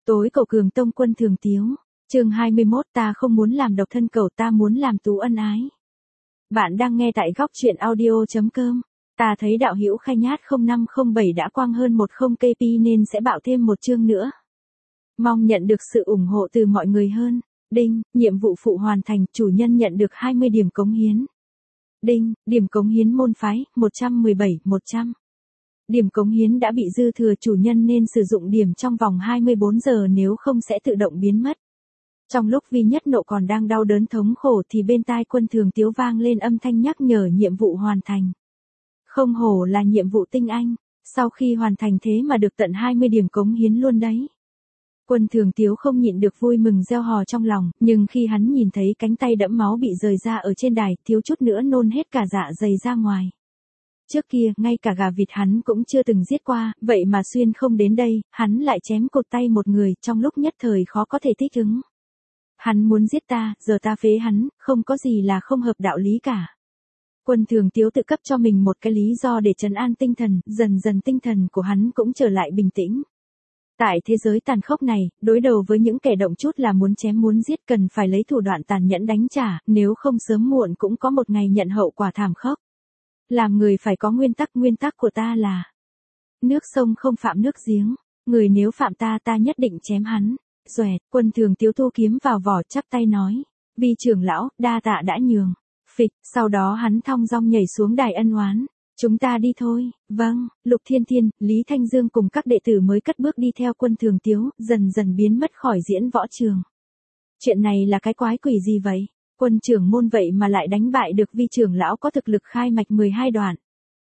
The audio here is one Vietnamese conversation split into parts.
Tối cầu Cường Tông Quân Thường Tiếu, chương 21 ta không muốn làm độc thân cầu ta muốn làm tú ân ái. Bạn đang nghe tại góc chuyện audio.com. Ta thấy đạo hữu Khai Nhát 0507 đã quang hơn 10 KP nên sẽ bạo thêm một chương nữa. Mong nhận được sự ủng hộ từ mọi người hơn. Đinh, nhiệm vụ phụ hoàn thành, chủ nhân nhận được 20 điểm cống hiến. Đinh, điểm cống hiến môn phái, 117-100. Điểm cống hiến đã bị dư thừa, chủ nhân nên sử dụng điểm trong vòng 24 giờ nếu không sẽ tự động biến mất. Trong lúc Vi Nhất Nộ còn đang đau đớn thống khổ thì bên tai Quân Thường Tiếu vang lên âm thanh nhắc nhở nhiệm vụ hoàn thành. Không hổ là nhiệm vụ tinh anh, sau khi hoàn thành thế mà được tận 20 điểm cống hiến luôn đấy. Quân Thường Tiếu không nhịn được vui mừng reo hò trong lòng, nhưng khi hắn nhìn thấy cánh tay đẫm máu bị rời ra ở trên đài, thiếu chút nữa nôn hết cả dạ dày ra ngoài. Trước kia, ngay cả gà vịt hắn cũng chưa từng giết qua, vậy mà xuyên không đến đây, hắn lại chém cột tay một người, trong lúc nhất thời khó có thể thích ứng. Hắn muốn giết ta, giờ ta phế hắn, không có gì là không hợp đạo lý cả. Quân Thường Tiếu tự cấp cho mình một cái lý do để trấn an tinh thần, dần dần tinh thần của hắn cũng trở lại bình tĩnh. Tại thế giới tàn khốc này, đối đầu với những kẻ động chút là muốn chém muốn giết cần phải lấy thủ đoạn tàn nhẫn đánh trả, nếu không sớm muộn cũng có một ngày nhận hậu quả thảm khốc. Làm người phải có nguyên tắc của ta là nước sông không phạm nước giếng, người nếu phạm ta ta nhất định chém hắn. Xoẹt, Quân Thường Tiếu thu kiếm vào vỏ chắp tay nói, Vi trưởng lão, đa tạ đã nhường. Phịch, sau đó hắn thong dong nhảy xuống đài ân oán. Chúng ta đi thôi. Vâng, Lục Thiên Thiên, Lý Thanh Dương cùng các đệ tử mới cất bước đi theo Quân Thường Tiếu, dần dần biến mất khỏi diễn võ trường. Chuyện này là cái quái quỷ gì vậy? Quân trưởng môn vậy mà lại đánh bại được Vi trưởng lão có thực lực khai mạch 12 đoạn.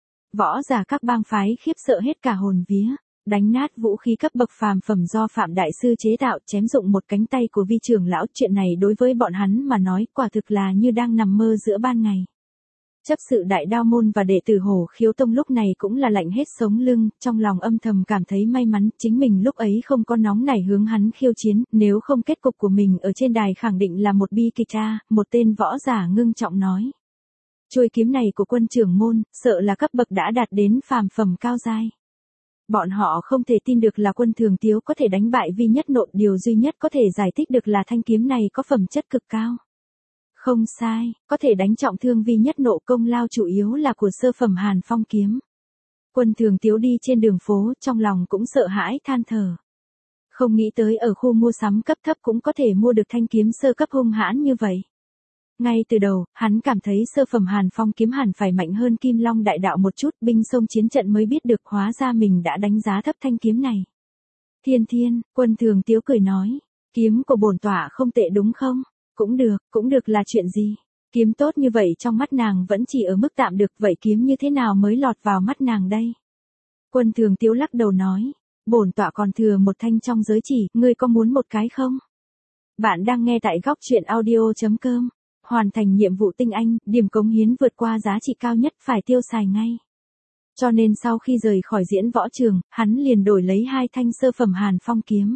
Võ giả các bang phái khiếp sợ hết cả hồn vía, đánh nát vũ khí cấp bậc phàm phẩm do Phạm đại sư chế tạo, chém dụng một cánh tay của Vi trưởng lão, chuyện này đối với bọn hắn mà nói quả thực là như đang nằm mơ giữa ban ngày. Chấp sự Đại Đao môn và đệ tử Hổ Khiếu tông lúc này cũng là lạnh hết sống lưng, trong lòng âm thầm cảm thấy may mắn, chính mình lúc ấy không có nóng nảy hướng hắn khiêu chiến, nếu không kết cục của mình ở trên đài khẳng định là một bi kịch a. Một tên võ giả ngưng trọng nói. Chuôi kiếm này của Quân trưởng môn, sợ là cấp bậc đã đạt đến phàm phẩm cao giai. Bọn họ không thể tin được là Quân Thường Tiếu có thể đánh bại Vi Nhất Nộ, điều duy nhất có thể giải thích được là thanh kiếm này có phẩm chất cực cao. Không sai, có thể đánh trọng thương Vi Nhất Nộ công lao chủ yếu là của sơ phẩm Hàn Phong kiếm. Quân Thường Tiếu đi trên đường phố, trong lòng cũng sợ hãi than thở. Không nghĩ tới ở khu mua sắm cấp thấp cũng có thể mua được thanh kiếm sơ cấp hung hãn như vậy. Ngay từ đầu, hắn cảm thấy sơ phẩm Hàn Phong kiếm hẳn phải mạnh hơn Kim Long đại đạo một chút, binh sông chiến trận mới biết được hóa ra mình đã đánh giá thấp thanh kiếm này. Thiên Thiên, Quân Thường Tiếu cười nói, kiếm của bổn tọa không tệ đúng không? Cũng được là chuyện gì? Kiếm tốt như vậy trong mắt nàng vẫn chỉ ở mức tạm được, vậy kiếm như thế nào mới lọt vào mắt nàng đây? Quân Thường Tiếu lắc đầu nói, bổn tọa còn thừa một thanh trong giới chỉ, ngươi có muốn một cái không? Bạn đang nghe tại góc chuyện audio.com. Hoàn thành nhiệm vụ tinh anh, điểm cống hiến vượt qua giá trị cao nhất phải tiêu xài ngay. Cho nên sau khi rời khỏi diễn võ trường, hắn liền đổi lấy 2 thanh sơ phẩm Hàn Phong kiếm.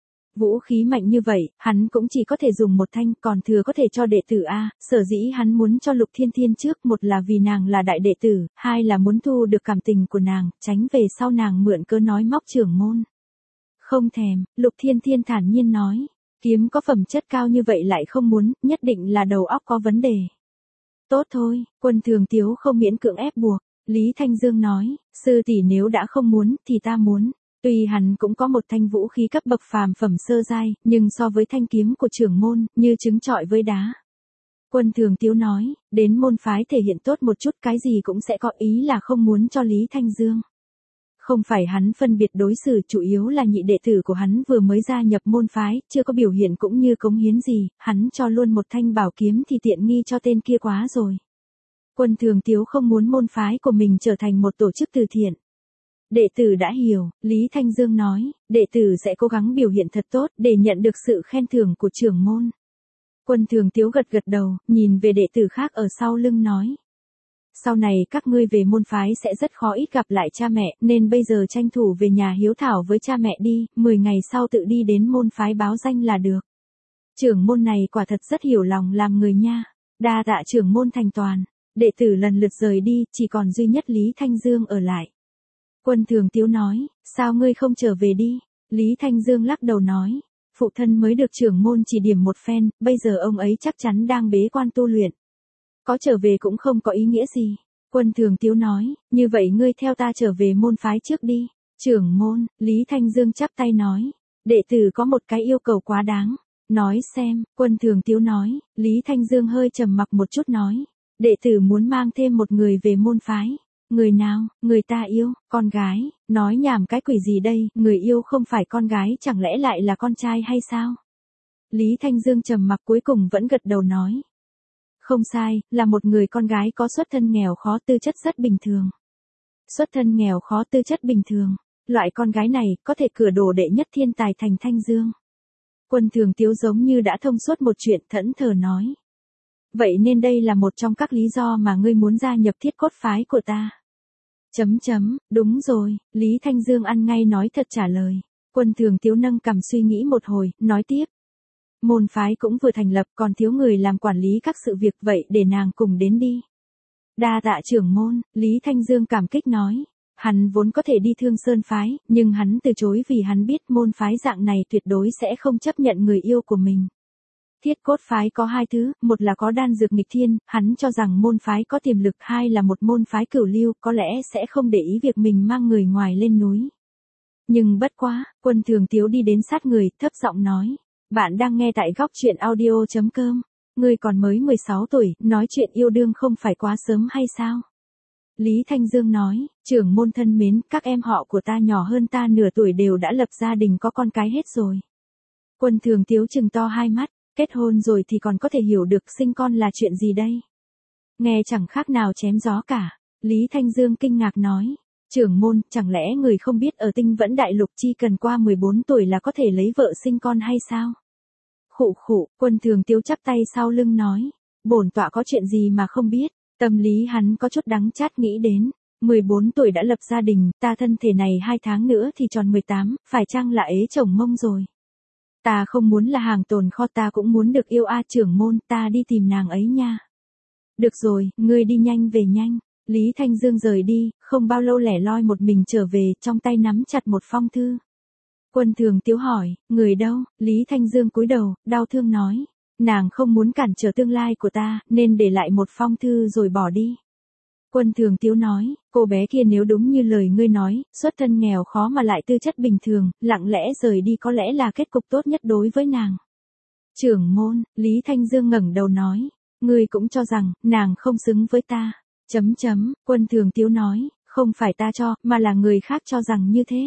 Vũ khí mạnh như vậy, hắn cũng chỉ có thể dùng một thanh, còn thừa có thể cho đệ tử A. Sở dĩ hắn muốn cho Lục Thiên Thiên trước, một là vì nàng là đại đệ tử, hai là muốn thu được cảm tình của nàng, tránh về sau nàng mượn cớ nói móc trưởng môn. Không thèm, Lục Thiên Thiên thản nhiên nói. Kiếm có phẩm chất cao như vậy lại không muốn, nhất định là đầu óc có vấn đề. Tốt thôi, Quân Thường Tiếu không miễn cưỡng ép buộc. Lý Thanh Dương nói, sư tỷ nếu đã không muốn, thì ta muốn. Tuy hắn cũng có một thanh vũ khí cấp bậc phàm phẩm sơ giai, nhưng so với thanh kiếm của trưởng môn, như trứng trọi với đá. Quân Thường Tiếu nói, đến môn phái thể hiện tốt một chút, cái gì cũng sẽ có, ý là không muốn cho Lý Thanh Dương. Không phải hắn phân biệt đối xử, chủ yếu là nhị đệ tử của hắn vừa mới gia nhập môn phái, chưa có biểu hiện cũng như cống hiến gì, hắn cho luôn một thanh bảo kiếm thì tiện nghi cho tên kia quá rồi. Quân Thường Tiếu không muốn môn phái của mình trở thành một tổ chức từ thiện. Đệ tử đã hiểu, Lý Thanh Dương nói, đệ tử sẽ cố gắng biểu hiện thật tốt để nhận được sự khen thưởng của trưởng môn. Quân Thường Tiếu gật gật đầu, nhìn về đệ tử khác ở sau lưng nói. Sau này các ngươi về môn phái sẽ rất khó ít gặp lại cha mẹ, nên bây giờ tranh thủ về nhà hiếu thảo với cha mẹ đi, 10 ngày sau tự đi đến môn phái báo danh là được. Trưởng môn này quả thật rất hiểu lòng làm người nha. Đa tạ trưởng môn thành toàn. Đệ tử lần lượt rời đi, chỉ còn duy nhất Lý Thanh Dương ở lại. Quân Thường Tiếu nói, sao ngươi không trở về đi? Lý Thanh Dương lắc đầu nói. Phụ thân mới được trưởng môn chỉ điểm một phen, bây giờ ông ấy chắc chắn đang bế quan tu luyện. Có trở về cũng không có ý nghĩa gì. Quân Thường Tiếu nói, như vậy ngươi theo ta trở về môn phái trước đi. Trưởng môn, Lý Thanh Dương chắp tay nói. Đệ tử có một cái yêu cầu quá đáng. Nói xem, Quân Thường Tiếu nói. Lý Thanh Dương hơi trầm mặc một chút nói. Đệ tử muốn mang thêm một người về môn phái. Người nào, người ta yêu, con gái, nói nhảm cái quỷ gì đây, người yêu không phải con gái chẳng lẽ lại là con trai hay sao? Lý Thanh Dương trầm mặc cuối cùng vẫn gật đầu nói. Không sai, là một người con gái có xuất thân nghèo khó tư chất rất bình thường. Xuất thân nghèo khó tư chất bình thường, loại con gái này có thể cửa đổ đệ nhất thiên tài thành Thanh Dương. Quân Thường Tiếu giống như đã thông suốt một chuyện thẫn thờ nói. Vậy nên đây là một trong các lý do mà ngươi muốn gia nhập Thiết Cốt phái của ta. Đúng rồi, Lý Thanh Dương ăn ngay nói thật trả lời. Quân Thường Tiếu nâng cằm suy nghĩ một hồi, nói tiếp. Môn phái cũng vừa thành lập còn thiếu người làm quản lý các sự việc vậy để nàng cùng đến đi. Đa tạ trưởng môn, Lý Thanh Dương cảm kích nói. Hắn vốn có thể đi Thương Sơn phái, nhưng hắn từ chối vì hắn biết môn phái dạng này tuyệt đối sẽ không chấp nhận người yêu của mình. Thiết Cốt phái có hai thứ, một là có đan dược nghịch thiên, hắn cho rằng môn phái có tiềm lực, hai là một môn phái cửu lưu, có lẽ sẽ không để ý việc mình mang người ngoài lên núi. Nhưng bất quá, Quân Thường Tiếu đi đến sát người, thấp giọng nói. Bạn đang nghe tại góc truyện audio.com. Ngươi còn mới 16 tuổi, nói chuyện yêu đương không phải quá sớm hay sao? Lý Thanh Dương nói, trưởng môn thân mến, các em họ của ta nhỏ hơn ta nửa tuổi đều đã lập gia đình có con cái hết rồi. Quân Thường Tiếu trừng to hai mắt, kết hôn rồi thì còn có thể hiểu được sinh con là chuyện gì đây? Nghe chẳng khác nào chém gió cả. Lý Thanh Dương kinh ngạc nói, trưởng môn, chẳng lẽ người không biết ở Tinh Vẫn Đại Lục chỉ cần qua 14 tuổi là có thể lấy vợ sinh con hay sao? Khụ, Quân Thường Tiếu chắp tay sau lưng nói, bổn tọa có chuyện gì mà không biết, tâm lý hắn có chút đắng chát nghĩ đến, 14 tuổi đã lập gia đình, ta thân thể này 2 tháng nữa thì tròn 18, phải chăng là ế chồng mông rồi. Ta không muốn là hàng tồn kho, ta cũng muốn được yêu trưởng môn, ta đi tìm nàng ấy nha. Được rồi, ngươi đi nhanh về nhanh. Lý Thanh Dương rời đi, không bao lâu lẻ loi một mình trở về, trong tay nắm chặt một phong thư. Quân Thường Tiếu hỏi, người đâu? Lý Thanh Dương cúi đầu, đau thương nói, nàng không muốn cản trở tương lai của ta, nên để lại một phong thư rồi bỏ đi. Quân Thường Tiếu nói, cô bé kia nếu đúng như lời ngươi nói, xuất thân nghèo khó mà lại tư chất bình thường, lặng lẽ rời đi có lẽ là kết cục tốt nhất đối với nàng. Trưởng môn, Lý Thanh Dương ngẩng đầu nói, ngươi cũng cho rằng, nàng không xứng với ta. Quân Thường Tiếu nói, không phải ta cho, mà là người khác cho rằng như thế.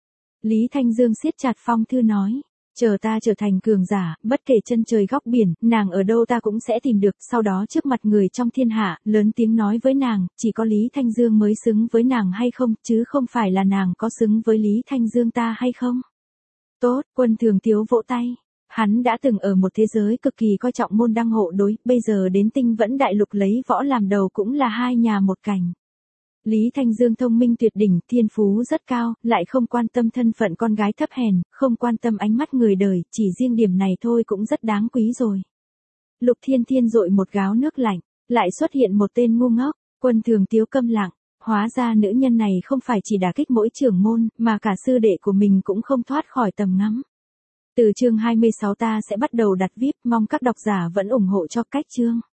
Lý Thanh Dương siết chặt phong thư nói, chờ ta trở thành cường giả, bất kể chân trời góc biển, nàng ở đâu ta cũng sẽ tìm được, sau đó trước mặt người trong thiên hạ, lớn tiếng nói với nàng, chỉ có Lý Thanh Dương mới xứng với nàng hay không, chứ không phải là nàng có xứng với Lý Thanh Dương ta hay không. Tốt, Quân Thường Tiếu vỗ tay. Hắn đã từng ở một thế giới cực kỳ coi trọng môn đăng hộ đối, bây giờ đến Tinh Vẫn Đại Lục lấy võ làm đầu cũng là hai nhà một cảnh. Lý Thanh Dương thông minh tuyệt đỉnh, thiên phú rất cao, lại không quan tâm thân phận con gái thấp hèn, không quan tâm ánh mắt người đời, chỉ riêng điểm này thôi cũng rất đáng quý rồi. Lục Thiên Thiên dội một gáo nước lạnh, lại xuất hiện một tên ngu ngốc, Quân Thường Tiếu câm lặng, hóa ra nữ nhân này không phải chỉ đả kích mỗi trưởng môn, mà cả sư đệ của mình cũng không thoát khỏi tầm ngắm. Từ chương 26 ta sẽ bắt đầu đặt VIP, mong các độc giả vẫn ủng hộ cho cách chương.